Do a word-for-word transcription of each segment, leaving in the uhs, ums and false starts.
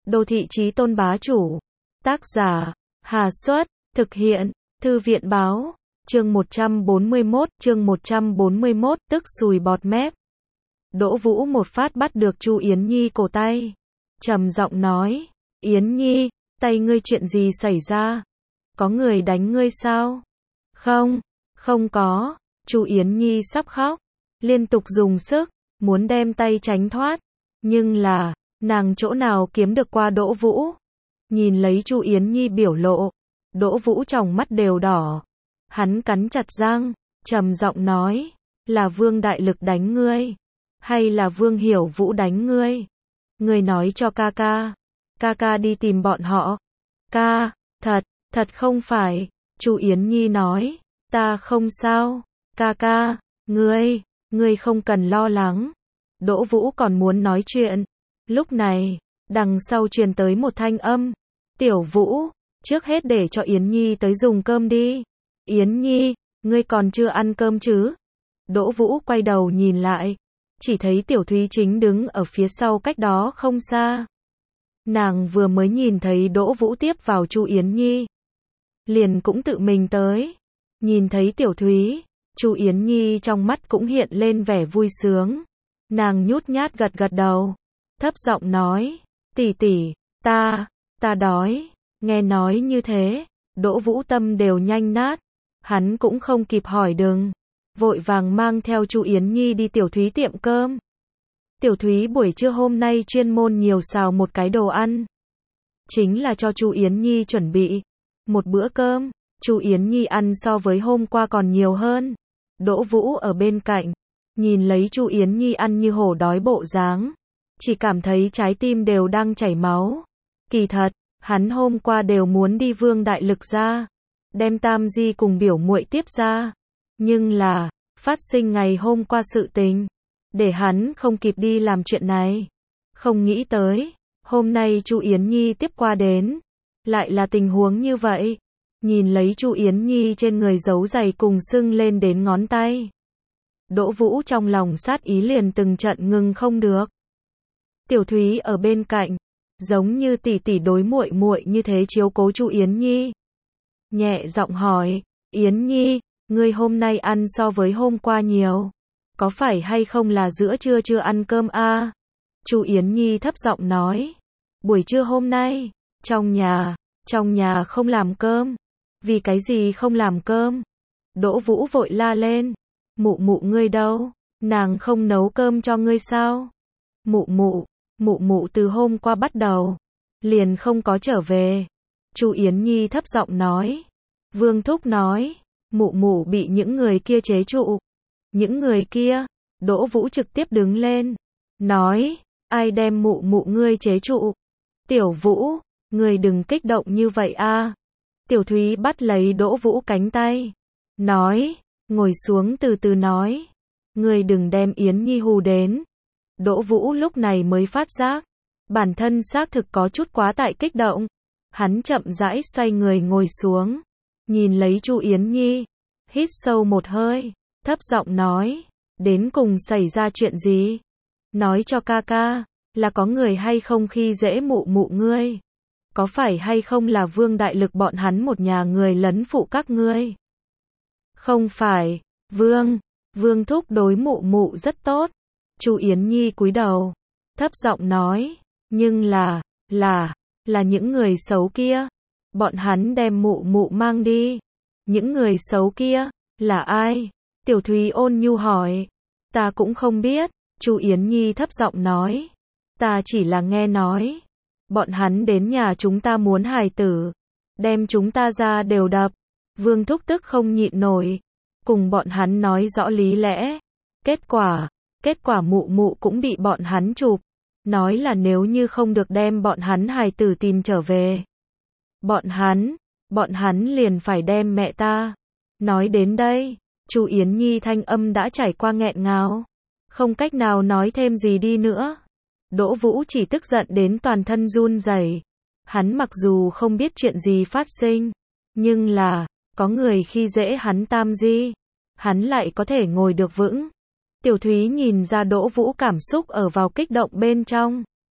Đô thị chí tôn bá chủ. Tác giả, Hà Xuất, thực hiện, Thư viện báo, chương một trăm bốn mươi mốt, chương một trăm bốn mươi mốt, tức sùi bọt mép. Đỗ Vũ một phát bắt được Chu Yến Nhi cổ tay, trầm giọng nói, Yến Nhi, tay ngươi chuyện gì xảy ra? Có người đánh ngươi sao? Không, không có. Chu Yến Nhi sắp khóc, liên tục dùng sức, muốn đem tay tránh thoát, nhưng là, nàng chỗ nào kiếm được qua Đỗ Vũ. Nhìn lấy Chu Yến Nhi biểu lộ, Đỗ Vũ tròng mắt đều đỏ. Hắn cắn chặt răng, trầm giọng nói, là Vương Đại Lực đánh ngươi, hay là Vương Hiểu Vũ đánh ngươi? Ngươi nói cho ca ca, ca ca đi tìm bọn họ. Ca, thật, thật không phải. Chu Yến Nhi nói, ta không sao, ca ca, ngươi, ngươi không cần lo lắng. Đỗ Vũ còn muốn nói chuyện. Lúc này, đằng sau truyền tới một thanh âm, Tiểu Vũ, trước hết để cho Yến Nhi tới dùng cơm đi. Yến Nhi, ngươi còn chưa ăn cơm chứ? Đỗ Vũ quay đầu nhìn lại, chỉ thấy Tiểu Thúy chính đứng ở phía sau cách đó không xa. Nàng vừa mới nhìn thấy Đỗ Vũ tiếp vào Chu Yến Nhi, liền cũng tự mình tới. Nhìn thấy Tiểu Thúy, Chu Yến Nhi trong mắt cũng hiện lên vẻ vui sướng. Nàng nhút nhát gật gật đầu, thấp giọng nói, tỷ tỷ, ta, ta đói. Nghe nói như thế, Đỗ Vũ tâm đều nhanh nát. Hắn cũng không kịp hỏi đừng, vội vàng mang theo Chu Yến Nhi đi Tiểu Thúy tiệm cơm. Tiểu Thúy buổi trưa hôm nay chuyên môn nhiều xào một cái đồ ăn, chính là cho Chu Yến Nhi chuẩn bị một bữa cơm. Chu Yến Nhi ăn so với hôm qua còn nhiều hơn. Đỗ Vũ ở bên cạnh, nhìn lấy Chu Yến Nhi ăn như hổ đói bộ dáng, chỉ cảm thấy trái tim đều đang chảy máu. Kỳ thật, hắn hôm qua đều muốn đi Vương Đại Lực ra, đem Tam Di cùng biểu muội tiếp ra, nhưng là, phát sinh ngày hôm qua sự tình, để hắn không kịp đi làm chuyện này. Không nghĩ tới, hôm nay Chu Yến Nhi tiếp qua đến, lại là tình huống như vậy. Nhìn lấy Chu Yến Nhi trên người dấu giày cùng sưng lên đến ngón tay, Đỗ Vũ trong lòng sát ý liền từng trận ngừng không được. Tiểu Thúy ở bên cạnh, giống như tỷ tỷ đối muội muội như thế chiếu cố Chu Yến Nhi. Nhẹ giọng hỏi, Yến Nhi, ngươi hôm nay ăn so với hôm qua nhiều, có phải hay không là giữa trưa chưa ăn cơm a? Chu Yến Nhi thấp giọng nói, buổi trưa hôm nay, trong nhà, trong nhà không làm cơm. Vì cái gì không làm cơm? Đỗ Vũ vội la lên, mụ mụ ngươi đâu? Nàng không nấu cơm cho ngươi sao? Mụ mụ, mụ mụ từ hôm qua bắt đầu, liền không có trở về. Chu Yến Nhi thấp giọng nói. Vương Thúc nói, mụ mụ bị những người kia chế trụ. Những người kia? Đỗ Vũ trực tiếp đứng lên, nói, ai đem mụ mụ ngươi chế trụ? Tiểu Vũ, ngươi đừng kích động như vậy a. Tiểu Thúy bắt lấy Đỗ Vũ cánh tay, nói, ngồi xuống từ từ nói, ngươi đừng đem Yến Nhi hù đến. Đỗ Vũ lúc này mới phát giác, bản thân xác thực có chút quá tại kích động. Hắn chậm rãi xoay người ngồi xuống, nhìn lấy Chu Yến Nhi, hít sâu một hơi, thấp giọng nói, đến cùng xảy ra chuyện gì? Nói cho ca ca, là có người hay không khi dễ mụ mụ ngươi? Có phải hay không là Vương Đại Lực bọn hắn một nhà người lấn phụ các ngươi? Không phải, Vương, Vương Thúc đối mụ mụ rất tốt. Chu Yến Nhi cúi đầu, thấp giọng nói, nhưng là, là, là những người xấu kia. Bọn hắn đem mụ mụ mang đi. Những người xấu kia, là ai? Tiểu Thúy ôn nhu hỏi. Ta cũng không biết, Chu Yến Nhi thấp giọng nói. Ta chỉ là nghe nói. Bọn hắn đến nhà chúng ta muốn hài tử, đem chúng ta ra đều đập. Vương Thúc tức không nhịn nổi, cùng bọn hắn nói rõ lý lẽ. Kết quả, kết quả mụ mụ cũng bị bọn hắn chụp, nói là nếu như không được đem bọn hắn hài tử tìm trở về, bọn hắn, bọn hắn liền phải đem mẹ ta. Nói đến đây, Chu Yến Nhi thanh âm đã trải qua nghẹn ngào, không cách nào nói thêm gì đi nữa. Đỗ Vũ chỉ tức giận đến toàn thân run rẩy. Hắn mặc dù không biết chuyện gì phát sinh, nhưng là, có người khi dễ hắn Tam Di, hắn lại có thể ngồi được vững. Tiểu Thúy nhìn ra Đỗ Vũ cảm xúc ở vào kích động bên trong,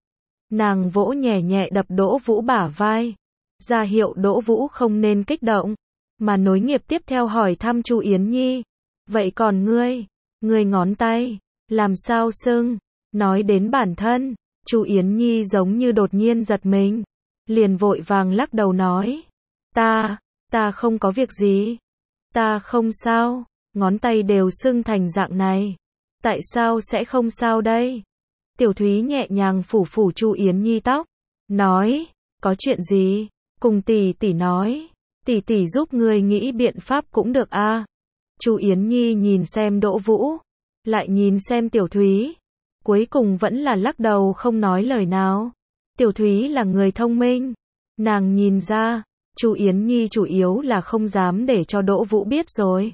Nàng vỗ nhẹ nhẹ đập Đỗ Vũ bả vai, ra hiệu Đỗ Vũ không nên kích động, mà nối nghiệp tiếp theo hỏi thăm Chu Yến Nhi. Vậy còn ngươi, ngươi ngón tay, làm sao sưng? Nói đến bản thân, Chu Yến Nhi giống như đột nhiên giật mình, liền vội vàng lắc đầu nói. Ta, ta không có việc gì. Ta không sao, ngón tay đều sưng thành dạng này. Tại sao sẽ không sao đây? Tiểu Thúy nhẹ nhàng phủ phủ Chu Yến Nhi tóc, nói, có chuyện gì? Cùng tỷ tỷ nói, tỷ tỷ giúp ngươi nghĩ biện pháp cũng được a. À. Chu Yến Nhi nhìn xem Đỗ Vũ, lại nhìn xem Tiểu Thúy, cuối cùng vẫn là lắc đầu không nói lời nào. Tiểu Thúy là người thông minh, nàng nhìn ra, Chu Yến Nhi chủ yếu là không dám để cho Đỗ Vũ biết rồi.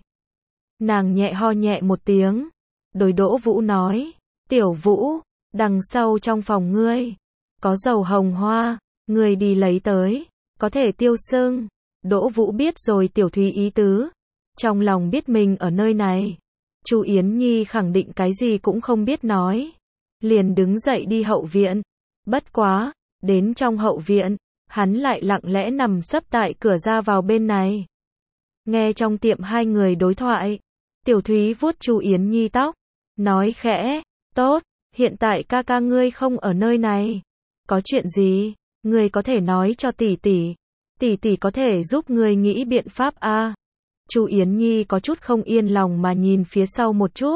Nàng nhẹ ho nhẹ một tiếng, đối Đỗ Vũ nói, Tiểu Vũ, đằng sau trong phòng ngươi, có dầu hồng hoa, ngươi đi lấy tới, có thể tiêu sưng. Đỗ Vũ biết rồi Tiểu Thúy ý tứ, trong lòng biết mình ở nơi này. Chu Yến Nhi khẳng định cái gì cũng không biết nói, liền đứng dậy đi hậu viện. Bất quá, đến trong hậu viện, hắn lại lặng lẽ nằm sấp tại cửa ra vào bên này. Nghe trong tiệm hai người đối thoại, Tiểu Thúy vuốt Chu Yến Nhi tóc, nói khẽ, tốt, hiện tại ca ca ngươi không ở nơi này. Có chuyện gì, ngươi có thể nói cho tỷ tỷ, tỷ tỷ có thể giúp ngươi nghĩ biện pháp a. À. Chu Yến Nhi có chút không yên lòng mà nhìn phía sau một chút.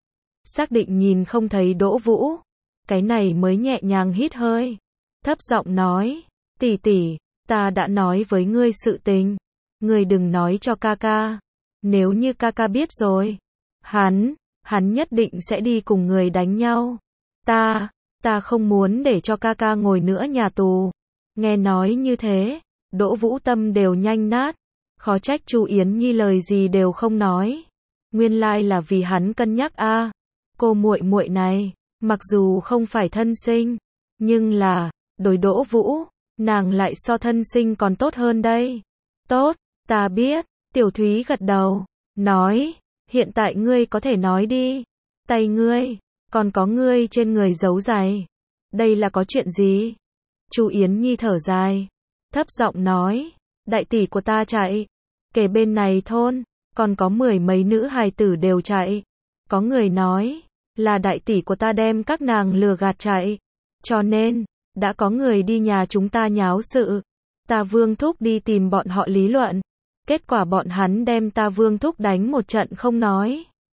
Xác định nhìn không thấy Đỗ Vũ, cái này mới nhẹ nhàng hít hơi, thấp giọng nói, tỷ tỷ, ta đã nói với ngươi sự tình, ngươi đừng nói cho ca ca, nếu như ca ca biết rồi, hắn, hắn nhất định sẽ đi cùng người đánh nhau. Ta, ta không muốn để cho ca ca ngồi nữa nhà tù. Nghe nói như thế, Đỗ Vũ tâm đều nhanh nát, khó trách Chu Yến Nhi lời gì đều không nói. Nguyên lai là vì hắn cân nhắc a. À. Cô muội muội này, mặc dù không phải thân sinh, nhưng là, đối Đỗ Vũ, nàng lại so thân sinh còn tốt hơn đây. Tốt, ta biết, Tiểu Thúy gật đầu, nói, hiện tại ngươi có thể nói đi. Tay ngươi, còn có ngươi trên người giấu giày. Đây là có chuyện gì? Chu Yến Nhi thở dài, thấp giọng nói, đại tỷ của ta chạy, kể bên này thôn, còn có mười mấy nữ hài tử đều chạy. Có người nói, là đại tỷ của ta đem các nàng lừa gạt chạy. Cho nên, đã có người đi nhà chúng ta nháo sự. Ta Vương Thúc đi tìm bọn họ lý luận. Kết quả bọn hắn đem ta Vương Thúc đánh một trận không nói.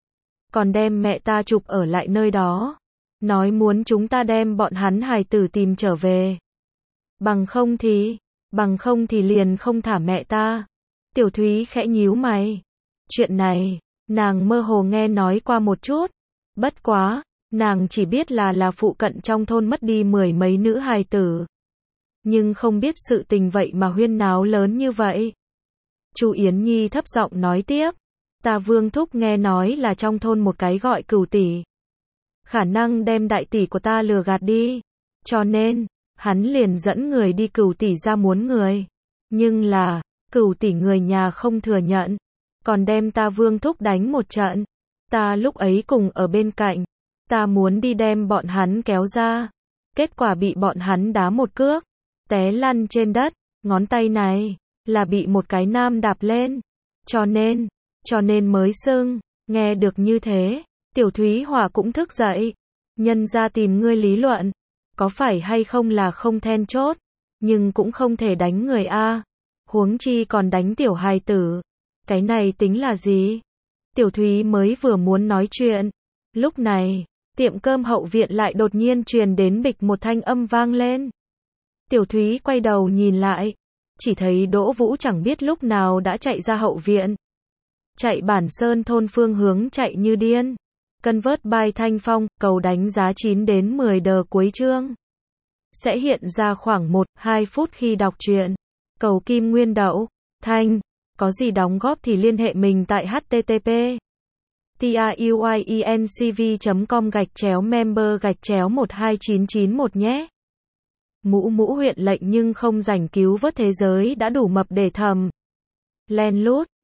Còn đem mẹ ta chụp ở lại nơi đó. Nói muốn chúng ta đem bọn hắn hài tử tìm trở về. Bằng không thì, bằng không thì liền không thả mẹ ta. Tiểu Thúy khẽ nhíu mày. Chuyện này, nàng mơ hồ nghe nói qua một chút. Bất quá, nàng chỉ biết là là phụ cận trong thôn mất đi mười mấy nữ hài tử. Nhưng không biết sự tình vậy mà huyên náo lớn như vậy. Chu Yến Nhi thấp giọng nói tiếp. Ta Vương Thúc nghe nói là trong thôn một cái gọi Cửu tỷ. Khả năng đem đại tỷ của ta lừa gạt đi. Cho nên, hắn liền dẫn người đi Cửu tỷ ra muốn người. Nhưng là, Cửu tỷ người nhà không thừa nhận. Còn đem ta Vương Thúc đánh một trận. Ta lúc ấy cùng ở bên cạnh. Ta muốn đi đem bọn hắn kéo ra. Kết quả bị bọn hắn đá một cước. Té lăn trên đất. Ngón tay này, là bị một cái nam đạp lên. Cho nên, cho nên mới sưng. Nghe được như thế, Tiểu Thúy Hỏa cũng thức dậy. Nhân ra tìm ngươi lý luận. Có phải hay không là không then chốt. Nhưng cũng không thể đánh người a. Huống chi còn đánh tiểu hài tử. Cái này tính là gì? Tiểu Thúy mới vừa muốn nói chuyện. Lúc này, tiệm cơm hậu viện lại đột nhiên truyền đến bịch một thanh âm vang lên. Tiểu Thúy quay đầu nhìn lại. Chỉ thấy Đỗ Vũ chẳng biết lúc nào đã chạy ra hậu viện. Chạy Bản Sơn thôn phương hướng chạy như điên. Cân vớt bài thanh phong, cầu đánh giá chín đến mười đờ cuối chương. Sẽ hiện ra khoảng một đến hai phút khi đọc truyện. Cầu kim nguyên đậu, thanh. Có gì đóng góp thì liên hệ mình tại http truyencv chấm com gạch chéo member gạch chéo một hai chín chín một nhé. Mũ mũ huyện lệnh nhưng không rảnh cứu vớt thế giới đã đủ mập để thầm. Len lút.